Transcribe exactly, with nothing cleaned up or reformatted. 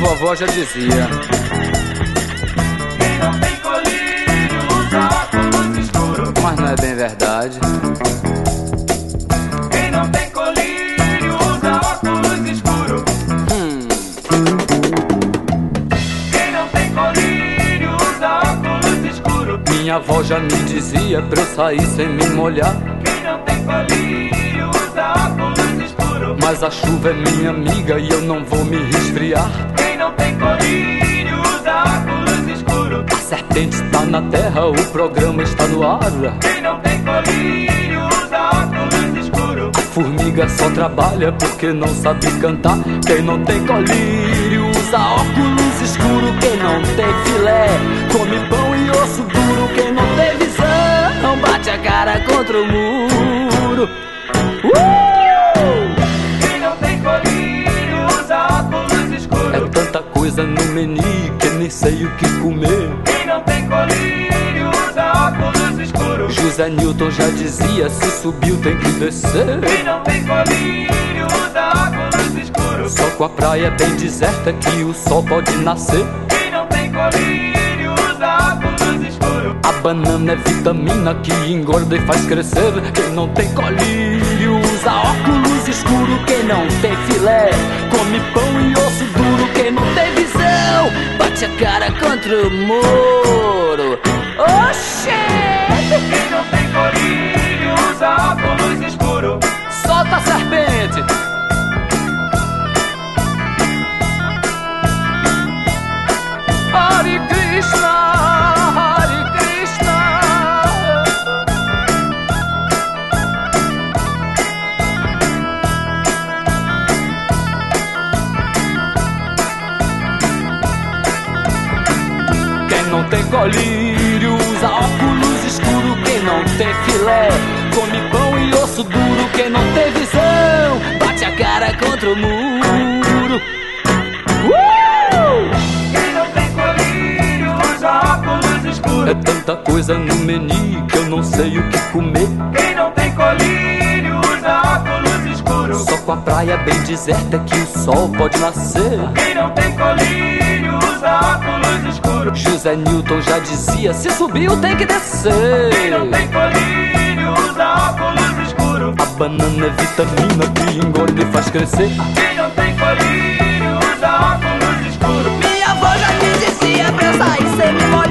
vovó já dizia. Quem não tem colírio usa óculos escuro. Mas não é bem verdade. Quem não tem colírio usa óculos escuro. Hum. Quem não tem colírio usa óculos escuro. Minha avó já me dizia pra eu sair sem me molhar. Quem não tem colírio usa óculos escuro. Mas a chuva é minha amiga e eu não vou me resfriar. Quem não tem colírio usa óculos escuro. A serpente está na terra, o programa está no ar. Quem não tem colírio usa óculos escuro. A formiga só trabalha porque não sabe cantar. Quem não tem colírio usa óculos escuro. Quem não tem filé come pão e osso duro. Quem não tem visão bate a cara contra o muro. Uh! Quem não tem colírio usa óculos escuro. É tanta coisa no menu que nem sei o que comer. Quem não tem colírio usa óculos escuro. José Newton já dizia, se subiu tem que descer. Quem não tem colírio usa óculos escuro. Só com a praia bem deserta que o sol pode nascer. Quem não tem colírio usa óculos escuro. A banana é vitamina que engorda e faz crescer. Quem não tem colírio usa óculos escuro. Quem não tem filé come pão e osso duro. Quem não tem visão bate a cara contra o muro. Oxê! Quem não tem colírio usa óculos escuro. Solta a serpente! Hare Krishna, Hare Krishna. Quem não tem colírio usa óculos escuro. Quem não tem filé come pão e osso duro. Quem não tem visão bate a cara contra o muro. Uh! Quem não tem colírio usa óculos escuro. É tanta coisa no menu que eu não sei o que comer. Quem não tem colírio usa óculos escuro. Só com a praia bem deserta que o sol pode nascer. Quem não tem colírio usa óculos escuro. José Newton já dizia, se subiu tem que descer. Quem não tem colírio usa óculos escuro. A banana é vitamina que engorda e faz crescer. Quem não tem colírio usa óculos escuro. Minha avó já me dizia pra eu sair sem me molhar.